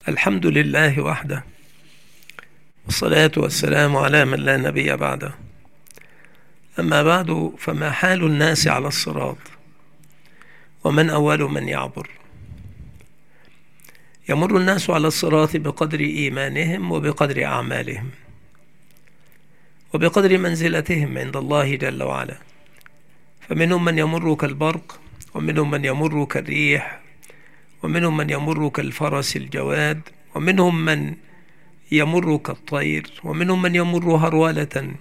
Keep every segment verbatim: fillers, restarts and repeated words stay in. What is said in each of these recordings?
الحمد لله وحده، والصلاة والسلام على من لا نبي بعده. أما بعد، فما حال الناس على الصراط؟ ومن أول من يعبر؟ يمر الناس على الصراط بقدر إيمانهم وبقدر أعمالهم وبقدر منزلتهم عند الله جل وعلا. فمنهم من يمر كالبرق، ومنهم من يمر كالريح، ومنهم من يمر كالفرس الجواد، ومنهم من يمر كالطير، ومنهم من يمر هرولة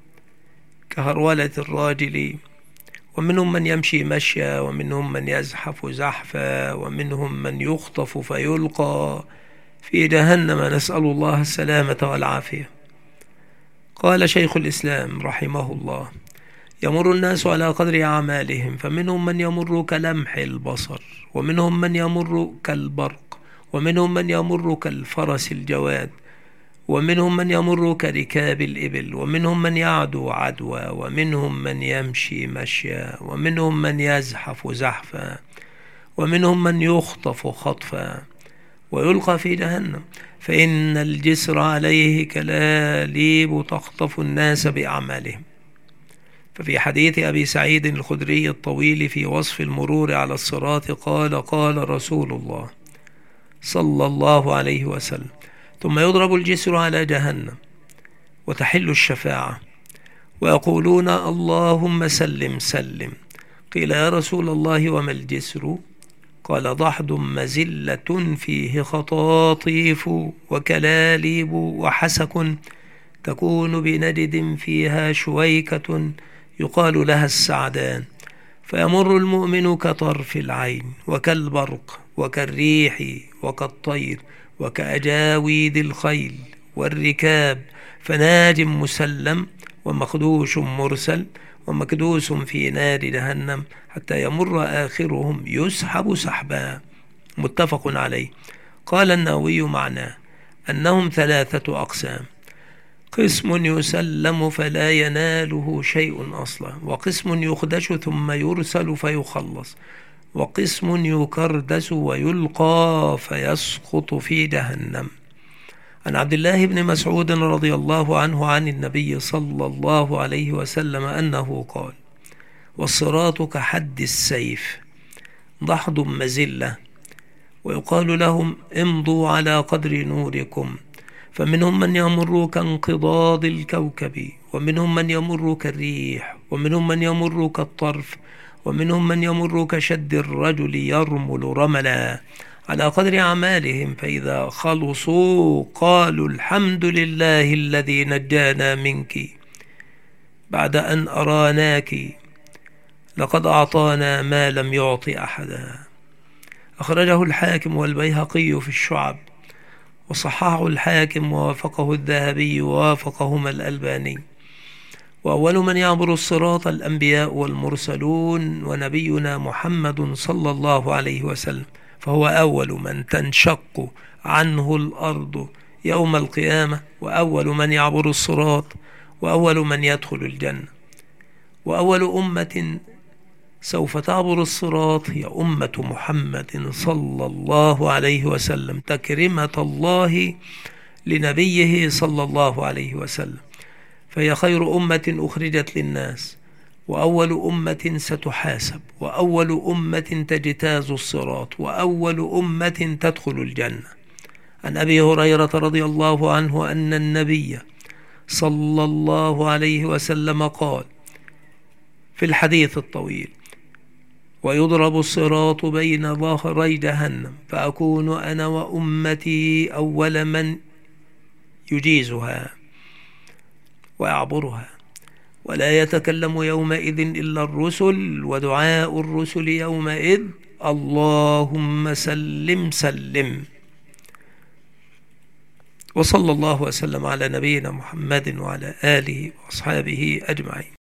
كهرولة الراجل، ومنهم من يمشي مشيا، ومنهم من يزحف زحفا، ومنهم من يخطف فيلقى في جهنم، نسأل الله السلامة والعافية. قال شيخ الإسلام رحمه الله: يمر الناس على قدر أعمالهم، فمنهم من يمر كلمح البصر، ومنهم من يمر كالبرق، ومنهم من يمر كالفرس الجواد، ومنهم من يمر كركاب الإبل، ومنهم من يعدو عدوى، ومنهم من يمشي مشيا، ومنهم من يزحف زحفا، ومنهم من يخطف خطفا ويلقى في جهنم، فإن الجسر عليه كلاليب تخطف الناس بأعمالهم. ففي حديث أبي سعيد الخدري الطويل في وصف المرور على الصراط قال: قال رسول الله صلى الله عليه وسلم: ثم يضرب الجسر على جهنم وتحل الشفاعة، ويقولون: اللهم سلم سلم. قيل: يا رسول الله وما الجسر؟ قال: ضحض مزلة فيه خطاطيف وكلاليب وحسك، تكون بنجد فيها شويكة يقال لها السعدان، فيمر المؤمن كطرف العين وكالبرق وكالريح وكالطير وكأجاويد الخيل والركاب، فناج مسلم ومخدوش مرسل ومكدوس في نار جهنم، حتى يمر آخرهم يسحب سحبا. متفق عليه. قال النووي: معناه أنهم ثلاثة أقسام: قسم يسلم فلا يناله شيء أصلا، وقسم يخدش ثم يرسل فيخلص، وقسم يكردس ويلقى فيسقط في جهنم. عن عبد الله بن مسعود رضي الله عنه عن النبي صلى الله عليه وسلم أنه قال: والصراط كحد السيف، ضحض مزلة، ويقال لهم: امضوا على قدر نوركم، فمنهم من يمر كانقضاض الكوكب، ومنهم من يمر كالريح، ومنهم من يمر كالطرف، ومنهم من يمر كشد الرجل يرمل رملا، على قدر أعمالهم، فإذا خلصوا قالوا: الحمد لله الذي نجانا منك بعد أن أراناك، لقد أعطانا ما لم يعط أحدا. أخرجه الحاكم والبيهقي في الشعب، وصححه الحاكم ووافقه الذهبي ووافقهما الألباني. وأول من يعبر الصراط الأنبياء والمرسلون، ونبينا محمد صلى الله عليه وسلم، فهو أول من تنشق عنه الأرض يوم القيامة، وأول من يعبر الصراط، وأول من يدخل الجنة. وأول أمة سوف تعبر الصراط هي أمة محمد صلى الله عليه وسلم، تكرمة الله لنبيه صلى الله عليه وسلم، فهي خير أمة أخرجت للناس، وأول أمة ستحاسب، وأول أمة تجتاز الصراط، وأول أمة تدخل الجنة. عن أبي هريرة رضي الله عنه أن النبي صلى الله عليه وسلم قال في الحديث الطويل: ويضرب الصراط بين ظهري جهنم، فأكون أنا وأمتي أول من يجيزها ويعبرها، ولا يتكلم يومئذ إلا الرسل، ودعاء الرسل يومئذ: اللهم سلم سلم. وصلى الله وسلم على نبينا محمد وعلى آله وأصحابه أجمعين.